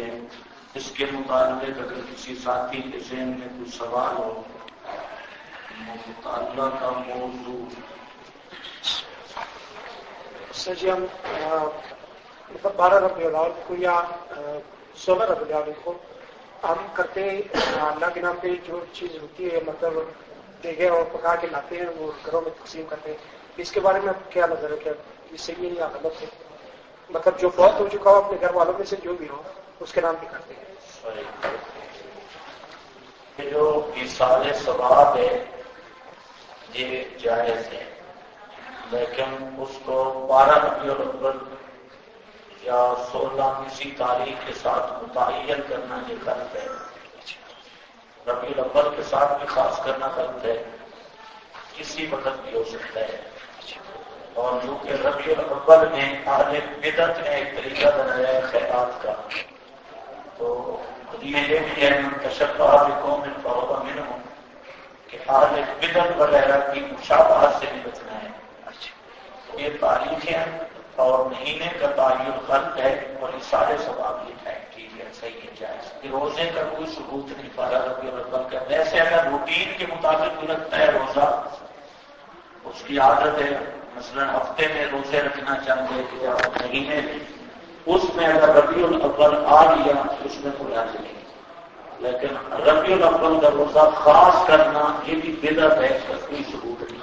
اس کے متعلق اگر کسی ساتھی کے ذہن میں کوئی سوال ہو مطالعہ کا موضوع. سر جی ہم مطلب 12 ربیع الاول کو یا 16 ربیع الاول کو ہم کرتے ہیں اللہ کے نام پہ جو چیز ہوتی ہے مطلب دیگے اور پکا کے لاتے ہیں وہ گھروں میں تقسیم کرتے ہیں. اس کے بارے میں کیا نظر ہے کہ یہ صحیح ہے یا غلط ہے؟ مطلب جو فوت ہو چکا ہو اپنے گھر والوں میں سے جو بھی ہو اس کے نام پہ کرتے ہیں. جو ایصال ثواب ہے یہ جائز ہے، لیکن اس کو 12 ربیع الاول یا 16 کسی تاریخ کے ساتھ متعین کرنا یہ غلط ہے. ربیع الاول کے ساتھ بھی خاص کرنا غلط ہے، کسی وقت بھی ہو سکتا ہے. اور چونکہ ربیع الاول میں اہل بدعت نے ایک طریقہ بنایا ہے خیرات کا، تو یہ بھی ہے تشبہ بقوم فہو منہم کہ اہل بدعت وغیرہ کی مشابہت سے بھی بچنا ہے. یہ تاریخیں اور مہینے کا تعین غلط ہے اور ایصال ثواب یہ ہے. ٹھیک ہے، صحیح ہے، جائز. روزے کا کوئی ثبوت نہیں 12 ربیع الاول کا. ویسے اگر روٹین کے مطابق لگتا ہے روزہ، اس کی عادت ہے مثلا ہفتے میں روزے رکھنا چاہتے ہیں یا مہینے میں، اس میں اگر ربیع الاول آ گیا اس میں کوئی حرج نہیں. لیکن ربیع الاول کا روزہ خاص کرنا یہ بھی بدعت ہے، اس کا کوئی ثبوت نہیں.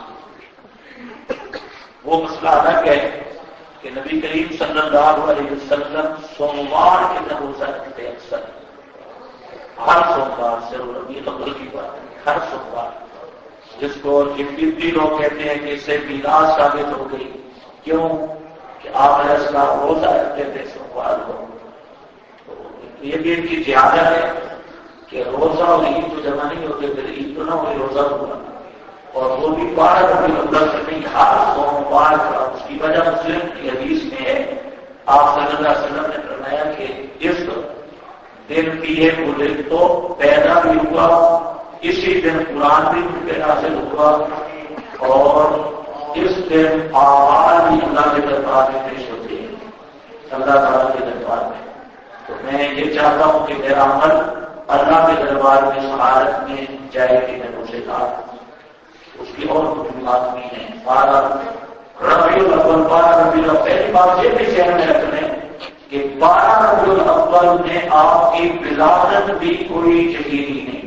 وہ مسئلہ الگ ہے کہ نبی کریم صلی اللہ علیہ وسلم سوموار کے دن روزہ رکھتے اکثر، ہر سوموار سے ربیع الاول کی بات ہے، ہر سوموار، جس کو جبتی لوگ کہتے ہیں کہ اس سے میراث ثابت ہو گئی. کیوں کہ آپ علیہ السلام روزہ رکھتے تھے سوموار کو. یہ بھی ان کی زیادہ ہے کہ روزہ اور عید تو جمع نہیں ہوتے، پھر عید تو نہ ہوئی روزہ ہوا، اور وہ بھی 12 ربیع الاول سے نہیں، ہر سوموار کا. اس کی وجہ مسلم کی حدیث میں ہے، آپ صلی اللہ علیہ وسلم نے فرمایا کہ اس دن کی یہ مدت تو پیدا بھی ہوا، اسی دن قرآن بھی ان پہ نازل ہوا، اور اس دن آواز بھی اللہ کے دربار میں پیش ہوتی ہے، اللہ تعالیٰ کے دربار میں. تو میں یہ چاہتا ہوں کہ میرا عمل اللہ کے دربار میں سعادت میں جائے کہ میں اسے کہا. اس کی اور وجوہات بھی ہیں. 12 ربیع الاول 12 ربیع الاول، پہلی بات یہ بھی ذہن میں رکھنے کہ 12 ربیع الاول میں آپ کی ولادت بھی کوئی یقینی نہیں.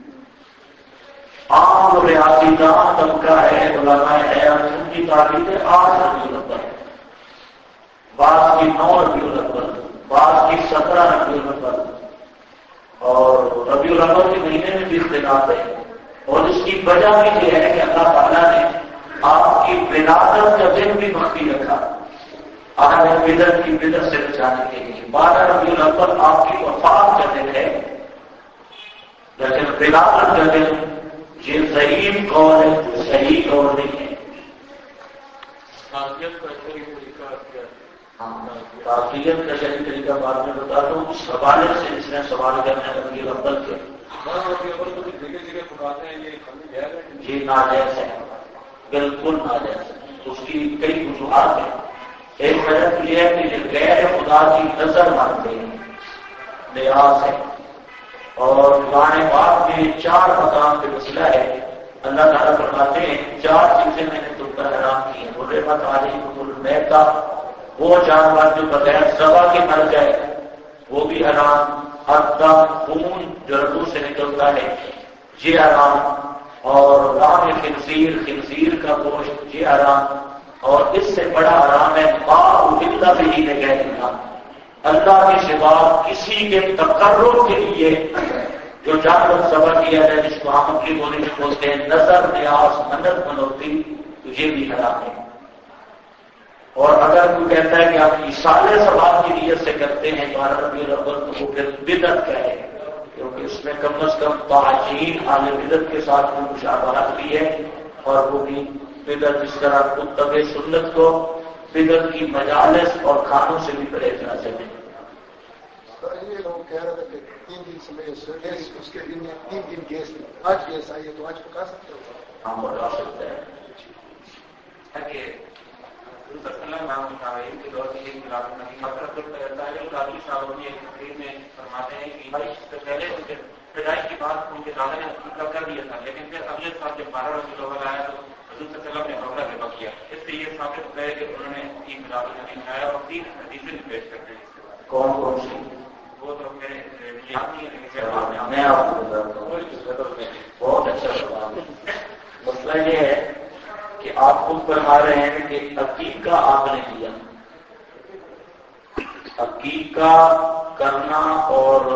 عام ریاضی دان طبقہ ہے، علماء ہے، ان کی تعریف ہے 8 ربیع الاول، بعض کی 9 ربیع الاول، بعض کی 17 ربیع الاول، اور ربیع الاول کے مہینے میں بھی اختلاف ہے. اور اس کی وجہ بھی یہ ہے کہ اللہ تعالیٰ نے آپ کی ولادت کا دن بھی مخفی رکھا اہل بدعت کی بدعت سے بچانے کے لیے. 12 ربیع الاول آپ کی وفات کا دن ہے، لیکن ولادت کا دن یہ ضعیف قول ہے، صحیح قول نہیں ہے. تعقیت کا صحیح طریقہ بعد میں بتاتا ہوں. اس حوالے سے جس نے سوال کرنا ہے ربیع الاول کے یہ ناجائز ہے، بالکل ناجائز ہے. اس کی کئی وجوہات ہیں. ایک وجہ یہ ہے کہ یہ غیر خدا کی نظر مانتے ہیں، لحاظ ہے. اور قرآن پاک میں 4 مقام پہ مسئلہ ہے. اللہ تعالیٰ فرماتے ہیں 4 چیزیں میں نے تم پر حرام کی ہیں. حرمت علیکم المیتۃ، وہ جانور جو بغیر ذبح کے مر جائے وہ بھی حرام. الدم، خون جو رگوں سے نکلتا ہے یہ حرام. اور لحم خنزیر، خنزیر کا گوشت یہ حرام. اور اس سے بڑا حرام ہے ما اہل بہ لغیر اللہ، اللہ کے سوا کسی کے تقرب کے لیے جو جانور ذبح کیا جائے، جس کو ہم اپنی بولی میں بولتے ہیں نظر، نیاز، منت منوتی، تو یہ بھی حرام ہے. اور اگر کوئی کہتا ہے کہ آپ ایصال ثواب کی نیت سے کرتے ہیں 12 ربیع الاول، تو وہ پھر بدعت کا ہے، کیونکہ اس میں کم از کم تعجیل اہل بدعت کے ساتھ کوئی مشابہت بھی ہے. اور وہ بھی بدعت جس طرح متبع سنت کو بدعت کی مجالس اور کھانوں سے بھی پرہیز نہ چلے. یہ لوگ کہہ رہے تھے کہ 3 دن سے اس کے دن میں 3 دن گیس آج گیس آئی ہے تو آج پکا سکتے ہو؟ ہاں پکا سکتے ہیں. کے دور میں ایک ملاد النبی مطلب قاضی صاحب اپنی ایک تقریر میں فرماتے ہیں کہ بھائی اس سے پہلے ان کے پیدائش کی بات ان کے دادا نے عقیقہ کر دیا تھا، لیکن پھر اگلے سال جب 12 ربیع الاول آیا تو حضور صلی اللہ علیہ وسلم نے روزہ ذبح کیا. اس سے یہ ثابت ہے کہ انہوں نے عید میلاد النبی منایا اور 3 حدیثیں بھی پیش کرتے ہیں. اس کے بعد کون کون سی؟ وہ تو میرے یاد نہیں ہے. میں آپ کو بتاتا ہوں. بہت اچھا سوال ہے. مسئلہ یہ ہے کہ آپ خود فرما رہے ہیں کہ عقیقہ آپ نے کیا. عقیقہ کرنا اور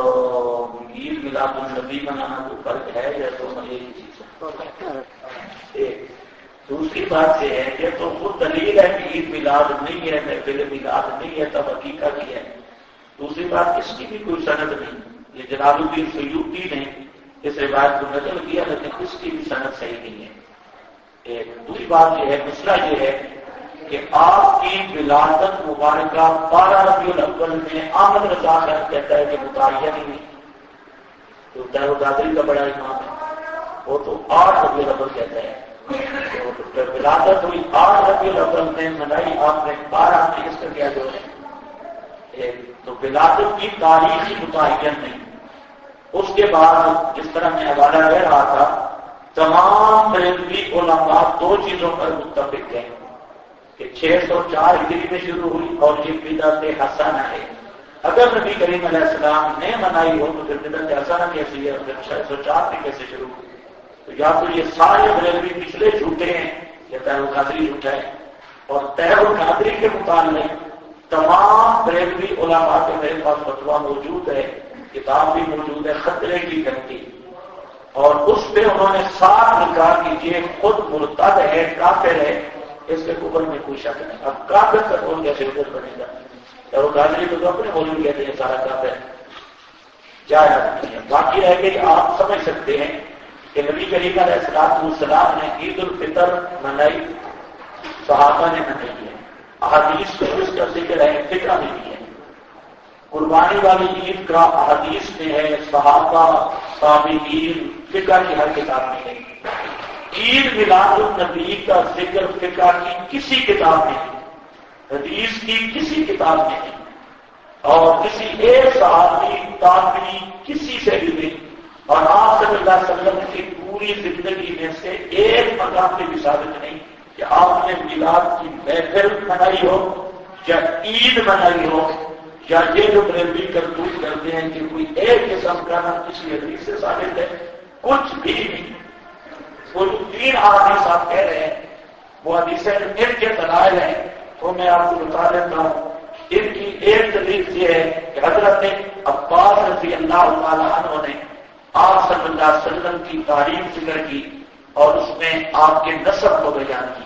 عید میلاد النبی منانا تو فرق ہے یا تو ایک ہی چیز ہے؟ دوسری بات یہ ہے کہ تو خود دلیل ہے کہ عید میلاد نہیں ہے، محفل میلاد نہیں ہے، تب عقیقہ کی ہے. دوسری بات اس کی بھی کوئی سند نہیں. یہ جلال الدین سیوطی نے اس روایت کو نقل کیا لیکن اس کی بھی سند صحیح نہیں ہے. دوسری بات یہ ہے، مسئلہ یہ ہے کہ آپ کی ولادت مبارکہ 12 ربیع الاول میں احمد رضا صاحب کہتا ہے کہ متعین ہی نہیں. تو دار القادری کا بڑا امام ہے، وہ تو 8 ربیع الاول کہتا ہے. تو ولادت ہوئی 8 ربیع الاول میں، منائی آپ نے 12 میں. اس کا کیا جو ہے تو ولادت کی تاریخ متعین نہیں. اس کے بعد جس طرح میں حوالہ دے رہا تھا، تمام بریلوی علماء 2 چیزوں پر متفق ہیں کہ 604 ہجری میں شروع ہوئی اور یہ بدعت حسنہ ہے. اگر نبی کریم علیہ السلام نے منائی ہو تو پھر بدعت حسنہ کیسی ہے؟ پھر 604 میں کیسے شروع ہوئی؟ تو یا تو یہ سارے بریلوی پچھلے جھوٹے ہیں یا طاہر القادری جھوٹا ہے. اور طاہر القادری کے متعلق تمام بریلوی علماء کے میرے پاس فتویٰ موجود ہے، کتاب بھی موجود ہے، خطرے کی گھنٹی. اور اس پہ انہوں نے صاف لکھا کہ یہ خود مرتد ہے، کافر ہے، اس کے کفر میں کوئی شک نہیں. اب کافر کا کون کیسے حکم بنے گا؟ اور غازی تو اپنے مولوی کہتے ہیں سارا کافر جائز نہیں ہے. باقی رہ کے آپ سمجھ سکتے ہیں کہ نبی کریم علیہ السلام نے عید الفطر منائی، صحابہ نے منائی ہے. احادیث میں اس کا ذکر ہے، فقہ میں بھی ہے. قربانی والی عید کا احادیث میں ہے، صحابہ، تابعین، فقہ کی ہر کتاب میں ہے. عید میلاد النبی کا ذکر فقہ کی کسی کتاب میں نہیں، حدیث کی کسی کتاب میں نہیں، اور کسی ایک صحابی، تابعی، کسی سے بھی نہیں. اور آپ صلی اللہ علیہ وسلم کی پوری زندگی میں سے ایک مقام پہ بھی ثابت نہیں کہ آپ نے میلاد کی محفل منائی ہو یا عید منائی ہو، یا یہ جو بریلوی کرتوت کرتے ہیں کہ کوئی ایک قسم کا نہ کسی حدیث سے ثابت ہے، کچھ بھی نہیں. وہ جو 3 احادیث آپ کہہ رہے ہیں وہ حدیثیں ان کے دلائل ہیں، تو میں آپ کو بتا دیتا ہوں. ان کی ایک دلیل یہ ہے کہ حضرت عباس رضی اللہ تعالیٰ عنہ نے آپ صلی اللہ علیہ وسلم کی تعریف ذکر کی اور اس میں آپ کے نسب کو بیان کی.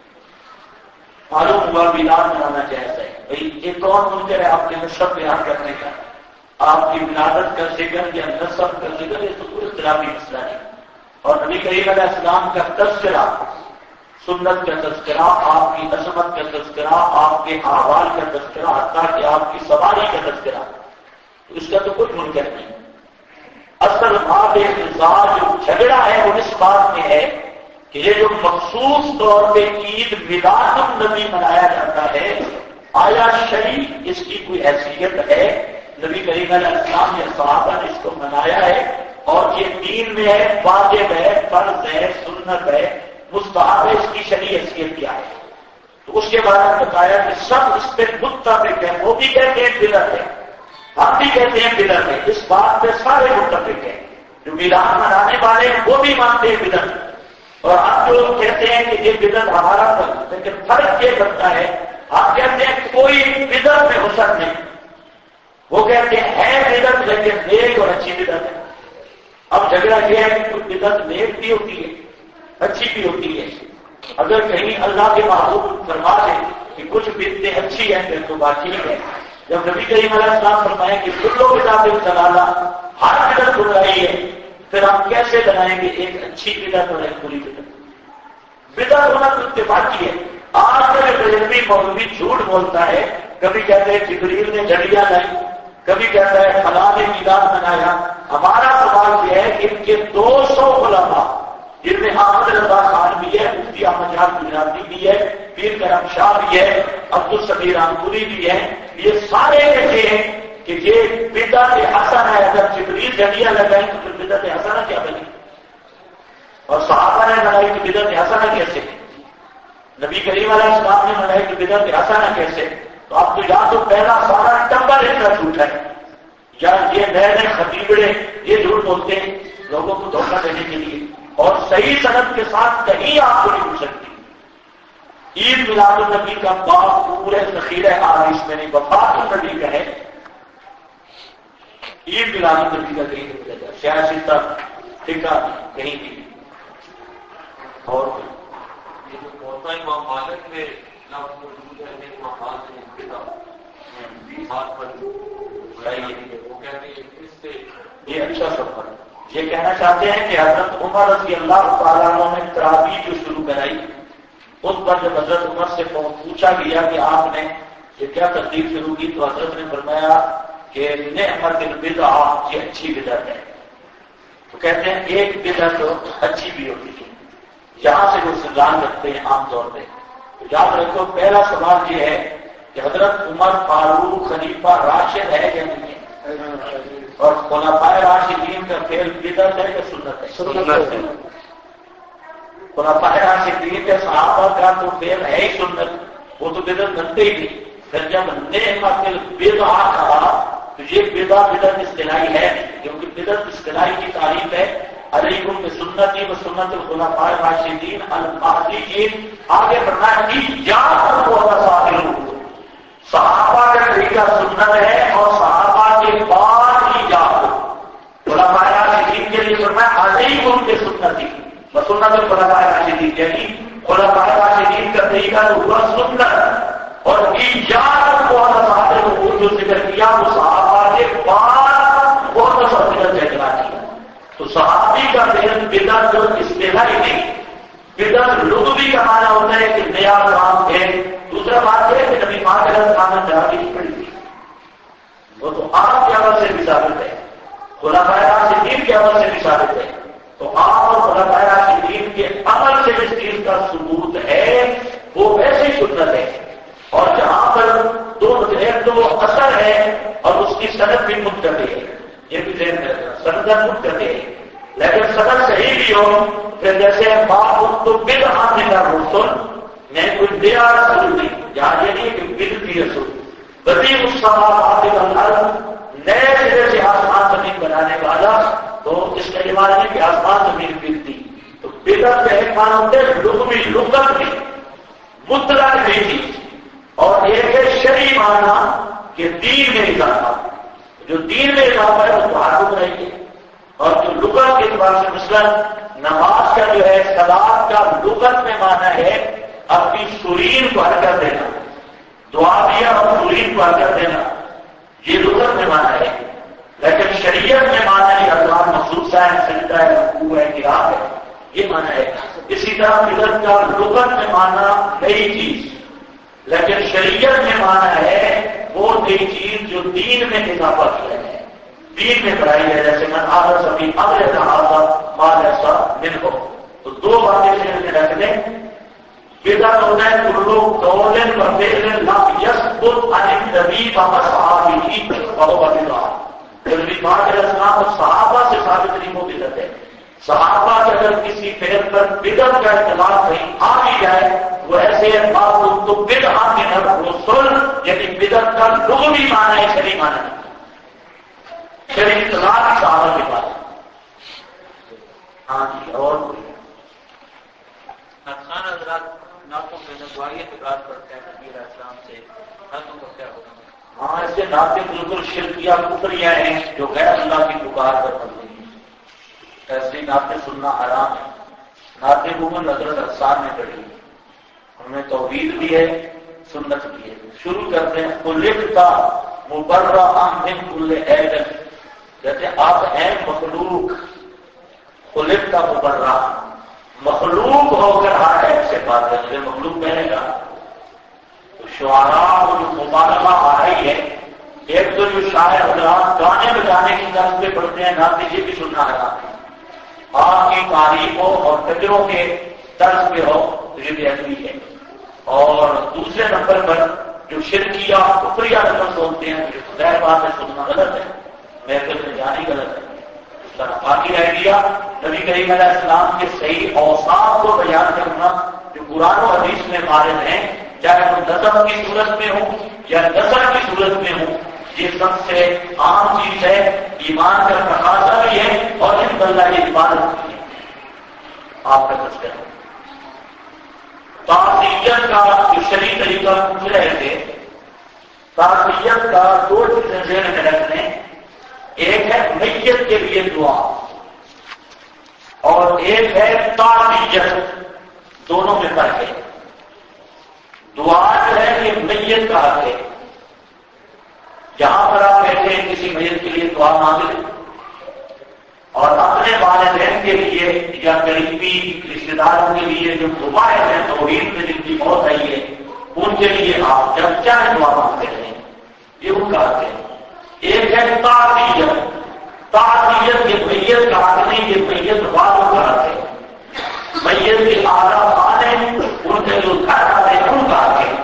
معلوم ہوا میلاد منانا جائز ہے. بھائی یہ کون منکر ہے آپ کے نسب بیان کرنے کا؟ آپ کی ولادت کا ذکر یا نسب کا ذکر، یہ تو کوئی اختلافی مسئلہ نہیں. اور نبی کریم علیہ السلام کا تذکرہ، سنت کا تذکرہ، آپ کی عظمت کا تذکرہ، آپ کے احوال کا تذکرہ، حتیٰ کہ آپ کی سواری کا تذکرہ، تو اس کا تو کوئی منکر نہیں. اصل بات جو جھگڑا ہے وہ اس بات میں ہے کہ یہ جو مخصوص طور پہ عید میلاد النبی منایا جاتا ہے، آیا شرعی اس کی کوئی حیثیت ہے؟ نبی کریم علیہ السلام نے، صحابہ نے اس کو منایا ہے اور یہ دین میں ہے، واجب ہے، فرض ہے، سنت ہے، مستحب ہے، اس کی شرعی حیثیت کیا ہے؟ تو اس کے بارے میں بتایا کہ سب اس پہ متفق ہیں. وہ بھی کہتے ہیں بدعت ہے، ہم بھی کہتے ہیں بدعت ہے. اس بات پہ سارے متفق ہیں. جو میلاد منانے والے ہیں وہ بھی مانتے ہیں بدعت، اور ہم جو کہتے ہیں کہ یہ بدعت ہمارا فرق، لیکن فرق یہ کرتا ہے، ہم کہتے ہیں کوئی بدعت میں حسن نہیں، وہ کہتے ہیں بدعت لیکن نیک اور اچھی بدعت ہے. اب جھگڑا یہ ہے کہ کوئی بدعت نیک بھی ہوتی ہے، اچھی بھی ہوتی ہے. اگر کہیں اللہ کے محبوب فرما دیں کہ کچھ بدعتیں اچھی ہیں پھر تو بات ٹھیک ہے. جب نبی کریم علیہ السلام فرمائیں کہ کلو بدعت ضلالہ، ہر بدعت برائی ہے، پھر ہم کیسے بنائیں گے ایک اچھی بدعت اور ایک بری بدعت؟ بدعت ہونا تو اتفاقی ہے. آج کا بریلوی مولوی جھوٹ بولتا ہے، کبھی کہتے ہیں جبریل نے جھڑیاں لائی، کبھی کہتا ہے فلاں نے میلاد منایا. ہمارا سوال یہ ہے کہ ان کے 200 علماء جن میں احمد رضا خان بھی ہے، مفتی احمد جان گجراتی بھی ہے، پیر کرم شاہ بھی ہے، عبدالصبیر رامپوری بھی ہے. یہ سارے ایسے ہیں کہ یہ بدعت حسن ہے. اگر جبریل جھنڈیاں لگائیں تو پھر بدعت حسنہ کیا بنی؟ اور صحابہ نے لڑائی کی بدعت حسنہ کیسے؟ نبی کریم علیہ السلام نے لڑائی کی بدعت حسنہ کیسے؟ تو اب تو یا تو پہلا سارا ٹمبر ان کا جھوٹ ہے، یا یہ نئے نئے خطیبڑے یہ جھوٹ بولتے ہیں لوگوں کو دھوکہ دینے کے لیے، اور صحیح سند کے ساتھ کہیں آپ کو نہیں پوچھ سکتی. عید میلاد النبی کا باب پورے ذخیرہ آرائش میں نہیں، وفات النبی کا ہے. عید میلاد النبی کا کہیں نہیں ملے گا، سیاسی تک ٹھیکا کہیں بھی. اور امام مالک میں وہ کہتے ہیں اس سے یہ اچھا سفر. یہ کہنا چاہتے ہیں کہ حضرت عمر رضی اللہ تعالیٰ عنہ نے تراویح جو شروع کرائی، اس پر جب حضرت عمر سے پوچھا گیا کہ آپ نے یہ کیا ترتیب شروع کی، تو حضرت نے فرمایا کہ نعمت البدعہ، یہ اچھی بدعت ہے. تو کہتے ہیں ایک بدعت اچھی بھی ہوتی ہے، یہاں سے وہ استدلال رکھتے ہیں عام طور پہ. تو یاد رکھو پہلا سوال یہ ہے کہ حضرت عمر فاروق خلیفہ راشد ہے یا نہیں ہے، اور خلفائے راشدین کا فعل بدعت ہے کہ سنت ہے؟ سنت ہے. خلفائے راشدین کے صحابہ کا تو فعل ہے ہی سنت، وہ تو بدعت بنتے ہی نہیں. پھر جب نعمت البدعہ کہا تو یہ بدعت اصطلاحی ہے، کیونکہ بدعت اصطلاحی کی تعریف ہے علیکم بسنتی و سنت الخلفاء الراشدین المہدیین. آگے بڑھنا ہے ایاکم والتساہلون، صحابہ کا طریقہ سنت ہے اور صحابہ کے بعد ایجاد. خلفاء راشدین کے لیے فرمایا علیکم بسنتی و سنت الخلفاء الراشدین، یعنی خلفاء راشدین کا طریقہ تو ہوا سنت، اور ایاکم والتساہلون جو ذکر کیا وہ صحابہ کے بعد وہ تصویر جگہ کیا. تو صحابی کا فعل بدعت جو اصطلاحی نہیں، بدعت لغوی کا معنی ہوتا ہے کہ نیا کام ہے. دوسرا بات ہے کہ نبی پاک علیہ السلام نے تراویح نہیں پڑھی تھی، وہ تو آپ کے عمل سے بھی ثابت ہے، خلفائے راشدین کے عمل سے بھی ثابت ہے. تو آپ اور خلفائے راشدین کے عمل سے جس چیز کا ثبوت ہے وہ ویسے ہی سنت ہے. اور جہاں پر دو تو اثر ہے اور اس کی صنعت بھی متقی ہے، یہ بھی ذہن میں رکھنا، صنعت متقی ہے. لیکن صنعت صحیح بھی ہو پھر جیسے بات تو بدعت من الرسل، میں کوئی نیا رسول نہیں، یہاں یہ نہیں کہ بدعتی رسول. بدیع السماوات والارض، نئے سرے سے آسمان زمین بنانے والا، تو اس کا یہ معنی ہے کہ آسمان زمین بدعتی. تو بدعت کا ایک معنی ہوتا ہے لغوی، لغت بھی مطلق نہیں تھی، اور ایک ہے شرعی معنی کہ دین میں اضافہ. جو دین میں اضافہ ہے وہ تو حاکم رہے گی. اور جو لغت کے اعتبار سے مثلا نماز کا جو ہے صلاۃ کا لغت میں معنی ہے اپنی سرین کو حرکت دینا، دعا دیا اور سرین کو حرکت دینا، یہ لغت میں معنی ہے. لیکن شریعت میں معنی ہے اللہ مخصوص ہے، سجدہ ہے، رکوع ہے، قیام ہے، یہ معنی ہے. اسی طرح بدعت کا لغت میں معنی نئی چیز، لیکن شریعت میں معنی ہے وہ نئی چیز جو دین میں اضافہ کیا ہے، دین میں بڑھائی ہے. جیسے من آدھا سبھی اگلے لہٰذا مال ایسا من ہو. تو دو باتیں سے رکھ دیں. بدعت ہوتا ہے کلو قول و فعل لم یثبت عن النبی و اصحابہ وهو بدعہ. نبی پاک علیہ السلام اور صحابہ سے ثابت نہیں وہ بدعت ہے. صحابہ سے اگر کسی فعل پر بدعت کا اختلاف کہیں آ بھی جائے وہ ایسے بات تو بدعت من الرسل، یعنی بدعت کا لغوی معنی ہے، شرعی معنی ہے، شرعی اطلاع کی صحابہ کے پاس. ہاں جی. اور نقصان حضرات نعتوں میں نگوائی اعتقاد کرتے ہیں نبی علیہ السلام سے، نعتوں کا کیا ہوگا؟ ہاں ایسے نعتیں بالکل شرکیہ کفریاں ہیں جو غیر اللہ کی پکار پر پڑتی ہیں، ایسی نعتیں سننا حرام ہے. نعتیں عموماً حضرت حسان نے پڑھی، ہمیں توحید بھی ہے، سنت بھی ہے. شروع کرتے ہیں خلقتا مبرأ من کل عیب، جیسے آپ ہیں مخلوق، خلقتا مبرأ، مخلوق ہو کر ہر عیب سے بات کرتے. مخلوق کہنے کا تو شعراء کو جو مبالغہ آ رہی ہے، ایک تو جو شاعر حضرات گانے بجانے کی طرف پہ پڑھتے ہیں نعتیں، یہ بھی سننا حرام ہے. آپ کی تعریفوں اور کچروں کے طرز پہ ہو تو یہ بھی ایسی ہے. اور دوسرے نمبر پر جو شرکیہ کفریہ لفظ ہوتے ہیں ظاہر بات ہے سننا غلط ہے، محفل میں جانی غلط ہے. اس طرح باقی آئیڈیا نبی کریم علیہ السلام کے صحیح اوصاف کو بیان کرنا جو قرآن و حدیث میں وارد ہیں، چاہے وہ نظم کی صورت میں ہو یا نظر کی صورت میں ہو، یہ سب سے عام چیز ہے. ایمان کا تقاضا بھی ہے اور ان اللہ کی عبادت بھی ہے. آپ کا تذکرہ تعصیت کا جو شرعی طریقہ پوچھ رہے تھے، تعصیت کا دو چیزیں ذہن میں رکھنے، ایک ہے میت کے لیے دعا اور ایک ہے تعصیت. دونوں میں فرق ہے. دعا جو ہے یہ میت کا حق ہے. جہاں پر آپ بیٹھے ہیں کسی میت کے لیے دعا مانگے اور اپنے والدین کے لیے یا قریبی رشتے داروں کے لیے جو دعائیں ہیں توحید میں جن کی موت آئی ہے ان کے لیے آپ جب چاہے دعا مانگتے ہیں، یہ ان کا حق ہے. ایک ہے تعصیت. تعصیت یہ میت کا حق نہیں، یہ میت والوں کا حق ہے. میت کے آدھا خان ہیں، ان کے جو گھر آتے ہیں ان کا حق ہے.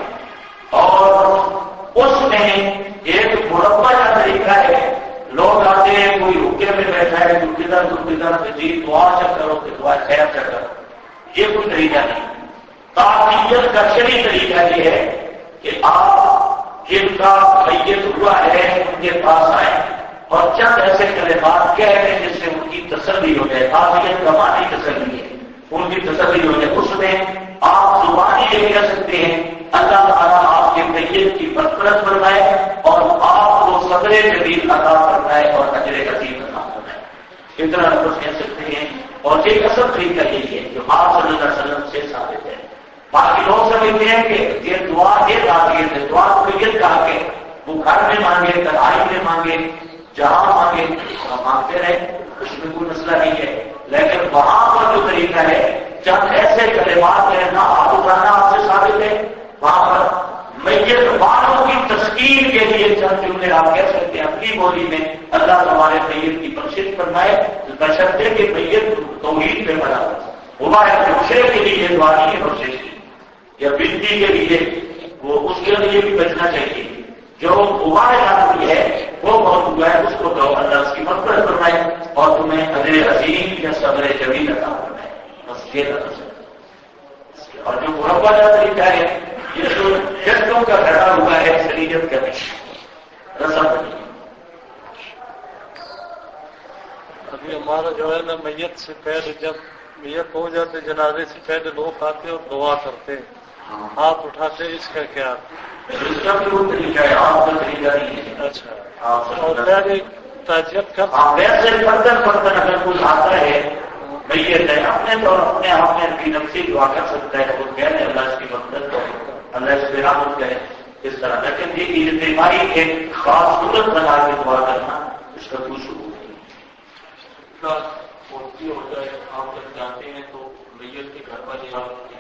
اور اس میں ایک مربع کا طریقہ ہے. لوگ آتے ہیں، کوئی حکے میں بیٹھا ہے، تو کدھر جی دعا چل کرو کہ دعا خیر چل کرو، یہ کوئی طریقہ نہیں. تعصیت کا شرعی طریقہ یہ ہے کہ آپ جن کا میت ہوا ہے ان کے پاس آئیں اور چند ایسے کلمات کہہ رہے ہیں جس سے ان کی تسلی ہو جائے. تعصیت کا معنی تسلی ہے، ان کی تسلی ہو جائے. اس میں آپ زبانی یہ کہہ سکتے ہیں اللہ تعالیٰ آپ کے میت کی مغفرت فرمائے اور آپ کو صبر جمیل عطا فرمائے اور اجر عظیم عطا فرمائے. اتنا لفظ کہہ سکتے ہیں. اور یہ اصل طریقہ یہی ہے جو آپ صلی اللہ علیہ وسلم سے ثابت ہے. باقی لوگ سمجھتے ہیں کہ یہ دعا یہ تعبیر ہے، دعا کو یہ کہا کہ وہ گھر میں مانگے، کڑھائی میں مانگے، جہاں مانگے مانگتے رہے، اس میں کوئی مسئلہ نہیں ہے. لیکن وہاں پر جو طریقہ ہے جب ایسے کلمات ہیں نہ آپ اٹھانا آپ سے ثابت ہے، وہاں پر میت والوں کی تسکین کے لیے چند جملے آپ کہہ سکتے ہیں اپنی بولی میں اللہ تمہارے میت کی بخشش فرمائے، بشرطے کہ میت توحید پہ بڑا ہوا ہے. بخشے کے لیے دعا نہیں ہے، بخشش یا بنتی کے لیے وہ اس کے لیے بھی بچنا چاہیے. جو ہوا ہے وہ بہت ہوا ہے، اس کو کہو اللہ اس کی مغفرت فرمائے اور تمہیں اجر عظیم یا صبر جمیل عطا فرمائے. بس یہ لفظ ہے. اور جو مربع کا طریقہ ہے یہ جو جدوں کا گھٹا ہوا ہے شریعت کا رسم نہیں. ابھی ہمارا جو ہے نا میت سے پہلے جب میت ہو جاتے جنازے سے پہلے لوگ آتے اور دعا کرتے ہاتھ اٹھاتے، اس کا کیا؟ اس کا بھی وہ طریقہ ہے، آپ کا طریقہ نہیں ہے. اچھا. اور پہلے تعزیت کا ویسے فردن اگر کوئی آتا ہے میت ہے اپنے تو اپنے آپ میں اپنی نفسی دعا کر سکتا ہے، وہ کہہ رہے اللہ اس کی مدد کرے، اللہ اس پہ رحمت کرے اس طرح. لیکن یہ اجتماعی ایک خاص صورت بنا کے دعا کرنا اس کا کوئی ثبوت نہیں. ہوتا ہے آپ جب جاتے ہیں تو میت کے گھر پر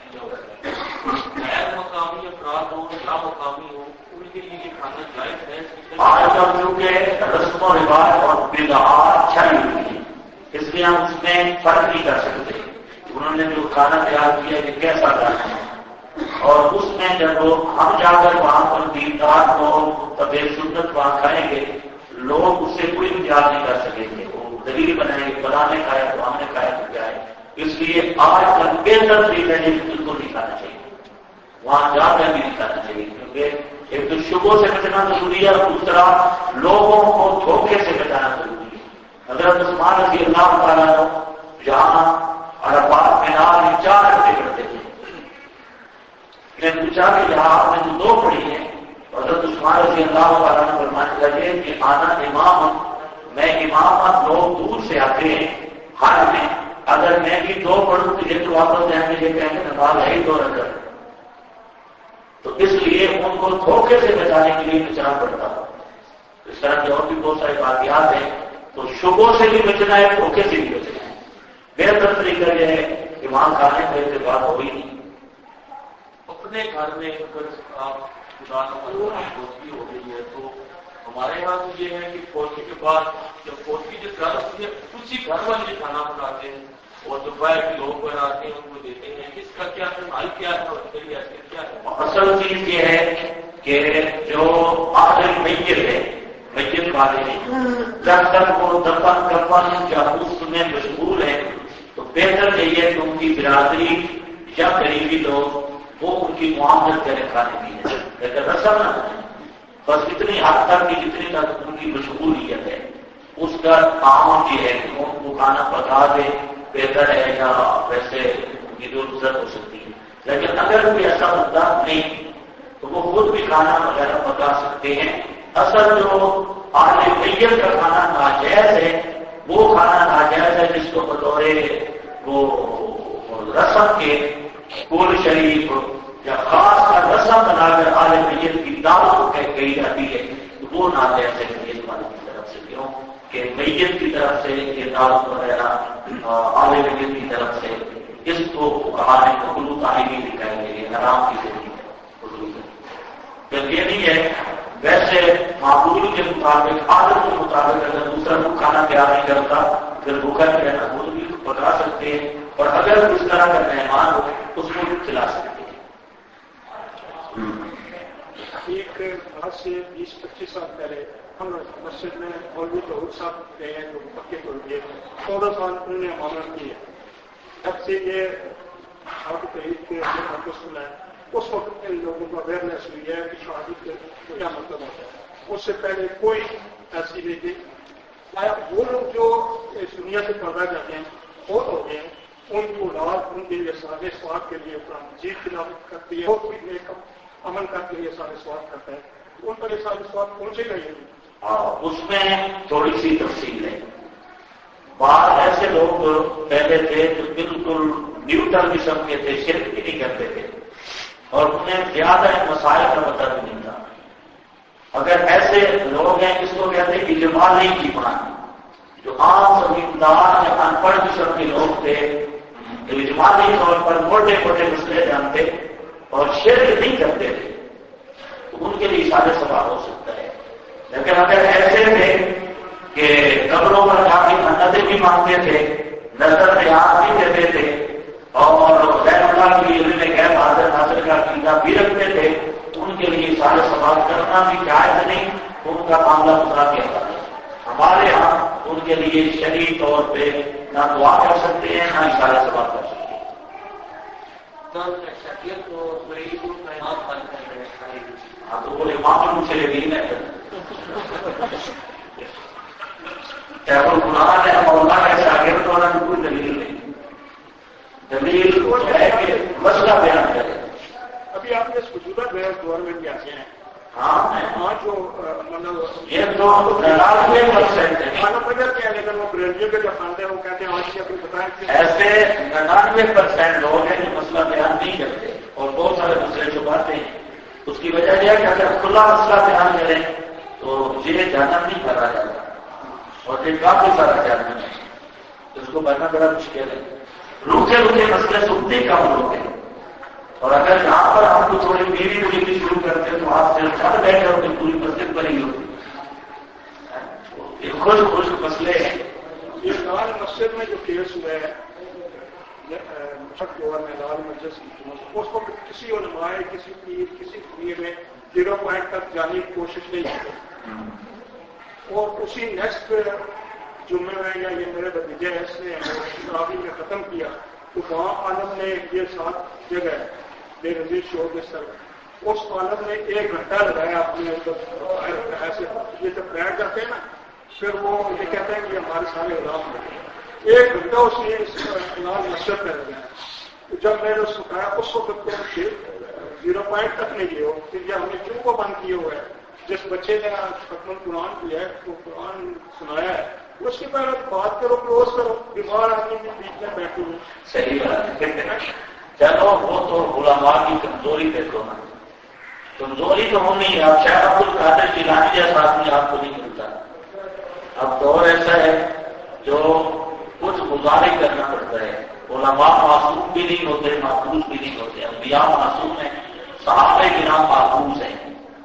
غیر مقامی افراد ہو یا مقامی ہو ان کے لیے یہ کھانا جائز ہے؟ آج کل چونکہ رسم و رواج اور بدعات چھائی ہوئی ہے اس لیے ہم اس میں فرق نہیں کر سکتے. انہوں نے جو کھانا تیار کیا یہ کیسا کھانا ہے اور اس میں جب ہم جا کر وہاں پر دیندار کو طب سنت وہاں کھائیں گے لوگ اس سے کوئی امتیاز نہیں کر سکیں گے. وہ دلیل بنائیں گے فلاں نے کھایا تو ہم نے کھایا تو کیا ہے. اس لیے آج کل بہتر طریقہ ہے بالکل نہیں کھانا چاہیے، وہاں جا کر بھی نہیں کھانا چاہیے کیونکہ ایک تو شبوں سے بچنا ضروری ہے اور دوسرا لوگوں کو دھوکے سے بچانا ضروری ہے. حضرت عثمان رضی اللہ تعالیٰ جہاں عرفات میں نام 4 گھنٹے کرتے تھے. میں نے پوچھا کہ جہاں آپ نے جو 2 پڑھی ہیں حضرت عثمان رضی اللہ تعالیٰ نے فرمانے لگے کہ آنا امام میں امام لوگ دور سے آتے ہیں ہر میں اگر میں بھی 2 پڑھوں تو یہ تو واپس جائیں گے یہ کہیں گے نماز ہے ہی 2 رکعت. تو اس لیے ان کو دھوکے سے بچانے کے لیے بچنا پڑتا. اس طرح کی اور بھی بہت ساری واقعات ہیں. تو شبوں سے بھی بچنا ہے، دھوکے سے بھی بچنا ہے. بہتر طریقہ یہ ہے کہ وہاں کھانے سے سے بات ہوئی نہیں. اپنے گھر میں اگر آپ خدا دوستی ہو گئی ہے تو ہمارے یہاں تو یہ ہے کہ فوجی کے بعد جب فوجی جو گھر ہوتی ہے اسی گھر والے کھانا بناتے ہیں اور دوپہر کے لوگ بناتے ہیں ان کو دیتے ہیں. اس کا کیا استعمال کیا ہے اور اس کے لیے اثر کیا ہے؟ اصل چیز یہ ہے کہ جو آخر میت ہے میت والے جب تک وہ دفن کفن یا اس میں مشغول ہے تو بہتر یہی ہے کہ ان کی برادری یا قریبی لوگ وہ ان کی معاملت کریں کھانے کی لیکن رسم نہ بس اتنی حد تک کہ جتنی تک ان کی مشغولیت ہے اس کا کام یہ ہے کہ وہ ان کو کھانا پکا دے بہتر ہے یا ویسے کی ضرورت ہو سکتی ہے. لیکن اگر کوئی ایسا مدعا نہیں تو وہ خود بھی کھانا وغیرہ پکا سکتے ہیں. اصل جو آج میت کا کھانا ناجائز ہے وہ کھانا ناجائز ہے جس کو بطور وہ رسم کے قول شریف یا خاص کا رسم بنا کر آل میت کی دعوت کہی جاتی ہے تو وہ ناجائز ہے میت والے کی طرف سے. کیوں کہ میت کی طرف سے یہ دعوت وغیرہ آل میت کی طرف سے اس کو کہانے کو کلو تعلیمی دکھائی گئی ہے حرام کی ضرورت ہے. جب یہ نہیں ہے ویسے معمول کے مطابق عادت کے مطابق اگر دوسرا کو کھانا تیار نہیں کرتا پھر بھوکا نہیں رہنا وہ بھی پکا سکتے ہیں اور اگر اس طرح کا مہمان ہو اس کو بھی کھلا سکتے ہیں. ایک آج سے 20-25 سال پہلے ہم مسجد میں مولوی ظہور صاحب گئے ہیں جو پکے طور پہ 14 سال انہوں نے امانت کی ہے. جب سے یہ شادی قریب کے سنا ہے اس وقت ان لوگوں کو اویئرنیس ہوئی ہے کہ شادی کا کیا مطلب ہوتا ہے. اس سے پہلے کوئی ایسی نہیں تھی. وہ لوگ جو اس دنیا سے پردہ جاتے ہیں بہت ہو گئے ہیں ان کی اولاد ان کے لیے سارے سواد کے لیے قرآن مجید تلاوت کرتی ہے بہت کوئی نیک عمل کر کے لیے سارے سواد کرتا ہے. ان پر یہ سارے سواد پہنچے گا ہی نہیں. اس میں تھوڑی سی تفصیل ہے. بعض ایسے لوگ پہلے تھے جو بالکل نیوٹرل قسم کے تھے شرک بھی نہیں کرتے تھے اور انہیں زیادہ مسائل کا پتہ بھی نہیں تھا. اگر ایسے لوگ ہیں جس کو کہتے ہیں کہ اجماع نہیں کی پڑھانی جو عام زمیندار یا ان پڑھ قسم کے لوگ تھے جو اجماعی طور پر موٹے موٹے مسئلے جانتے اور شرک نہیں کرتے تھے تو ان کے لیے اشارے سوال ہو سکتا ہے. لیکن اگر ایسے تھے کہ قبروں پر جا کے منتیں بھی مانگتے تھے نظر ریاض بھی دیتے تھے اور غیر اللہ کی علم غیب حاصل کا عقیدہ بھی رکھتے تھے تو ان کے لیے اشارے سوال کرنا بھی جائز نہیں. ان کا معاملہ خدا کے حوالے. ہمارے ہاں ان کے لیے شرعی طور پہ نہ دعا کر سکتے ہیں نہ اشارہ سوال کر سکتے ہیں. ہاں تو بولے معاملہ مجھے دین ہے چاہے وہ قرآن ہے مولانا ہے شاگرد والا کوئی دلیل نہیں. دلیل ہے کہ مسئلہ بیان کرے. ابھی آپ نے موجودہ گورنمنٹ کے آتے ہیں ہاں جو مطلب یہ تو 99% ہے. کھانا پکڑ کے لیکن وہ گریجویٹ کے جو کھاتے ہیں وہ کہتے ہیں آج اپنی بتائیں ایسے 99% لوگ ہیں جو مسئلہ بیان نہیں کرتے اور بہت سارے مسئلے چھپاتے ہیں. اس کی وجہ یہ ہے کہ اگر کھلا مسئلہ بیان کریں تو یہ جانب نہیں کرا جاتا اور یہ کافی سارا جانب ہے اس کو بڑھنا بڑا مشکل ہے. روکے روکے مسئلے سنتے کم لوگ ہیں اور اگر یہاں پر ہم کو تھوڑی بیوی ہوئی شروع کرتے ہیں تو آپ سے چھت بیٹھ کر کے پوری مسجد بنی ہوتی. یہ خوش مسئلے ہیں. یہ لال مسجد میں جو کیس ہوا ہے لال مسجد اس کو کسی علماء کسی پیر کسی پیر میں 0 پوائنٹ تک جانے کی کوشش نہیں کی اور اسی نیکسٹ جمعے میں یا یہ میرے بھتیجے ہیں اس نے شرابی میں ختم کیا تو وہاں عالم نے یہ 7 جگہ بے نظیر شور کے سر اس عالم نے 1 گھنٹہ لگایا اپنے ایسے یہ جب بیٹھ جاتے ہیں نا پھر وہ یہ کہتے ہیں کہ ہمارے سارے غلام ہیں 1 گھنٹہ اس نے لال مسجد میں لگایا. جب میں نے اس کو کہا اس وقت تو 0 پوائنٹ تک نہیں گئے ہو کہ یہ ہم نے کیوں کو بند کیے ہوئے ہیں جس بچے نے ختم قرآن کیا ہے وہ قرآن سنایا ہے اس کے پہلے بات کرو کلوز کرو بیمار آدمی کے بیچ میں بیٹھے ہوئے. صحیح بات ہے. چلو وہ تو علماء کی کمزوری پہ تو کمزوری تو ہونی ہے. آپ شاید عبد القادر جیلانی جیسا آدمی آپ کو نہیں ملتا. اب دور ایسا ہے جو کچھ گزارش کرنا پڑتا ہے. علماء معصوم بھی نہیں ہوتے محفوظ بھی نہیں ہوتے. انبیاء معصوم ہیں صحابہ کرام محفوظ ہیں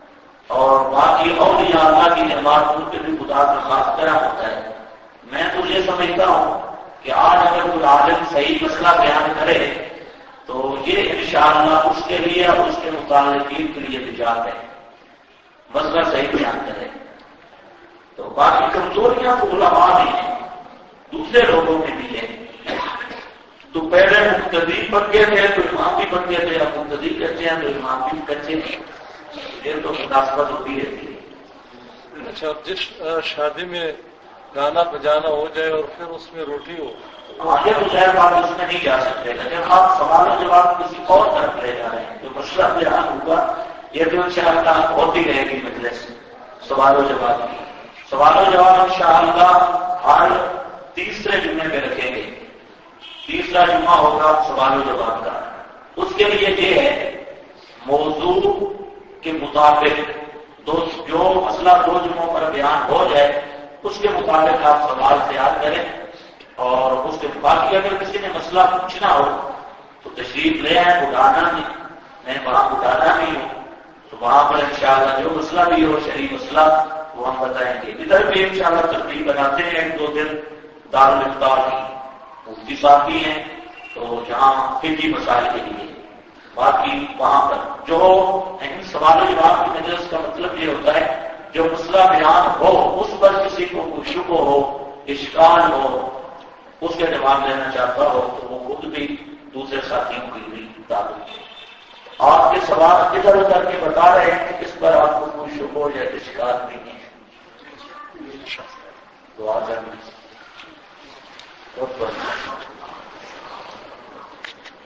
اور باقی اولیاء اللہ کی نعمات ان کے بھی خدا کا خاص طرح ہوتا ہے. میں تو یہ سمجھتا ہوں کہ آج اگر کوئی عالم صحیح مسئلہ بیان کرے تو یہ انشاءاللہ اس کے لیے اور اس کے متعلقین کے لیے نجات ہے، مسئلہ صحیح بیان کرے. تو باقی کمزوریاں تو علماء بھی ہیں، دوسرے لوگوں میں بھی ہیں. تو پہلے مقتدی پکے تھے تو امام بھی پکے تھے، اب مقتدی کچے ہیں تو امام بھی کچے ہیں. یہ تو مناسبت ہوتی رہتی ہے. اچھا، جس شادی میں گانا بجانا ہو جائے اور پھر اس میں روٹی ہو، آگے تو خیر بات اس میں نہیں جا سکتے، لیکن آپ سوال و جواب کسی اور طرف لے جا رہے ہیں. جو مسئلہ بیان ہوگا یہ تو انشاءاللہ ہوتی رہے گی مجلس سوال و جواب کی. سوال و جواب انشاءاللہ ہر تیسرے جمعے میں رکھیں گے. تیسرا جمعہ ہوگا سوال و جواب کا. اس کے لیے یہ ہے موضوع کے مطابق جو مسئلہ 2 جمعوں پر بیان ہو جائے اس کے مطابق آپ سوال تیار کریں، اور اس کے باقی اگر کسی نے مسئلہ پوچھنا ہو تو تشریف لے آئیں. اٹھانا نہیں، میں وہاں اٹھانا نہیں ہوں، تو وہاں پر انشاءاللہ جو مسئلہ بھی ہو شرعی مسئلہ وہ ہم بتائیں گے. ادھر بھی انشاءاللہ ترتیب بناتے ہیں 1-2 دن دارالافطار کی، مفتی صاحب بھی ہیں تو جہاں فقہی مسائل کے لیے. باقی وہاں پر جو سوال و جواب کی مجلس کا مطلب یہ ہوتا ہے جو مسئلہ بیان ہو اس پر کسی کو کوئی شبہ ہو، اشکال ہو، اس کے جواب لینا چاہتا ہو تو وہ خود بھی دوسرے ساتھیوں کی بھی تعلق. آپ کے سوال ادھر ادھر کے بتا رہے ہیں کہ اس پر آپ کو کوئی شبہ یا اشکال نہیں ہے. دعا کرنا بہت بہت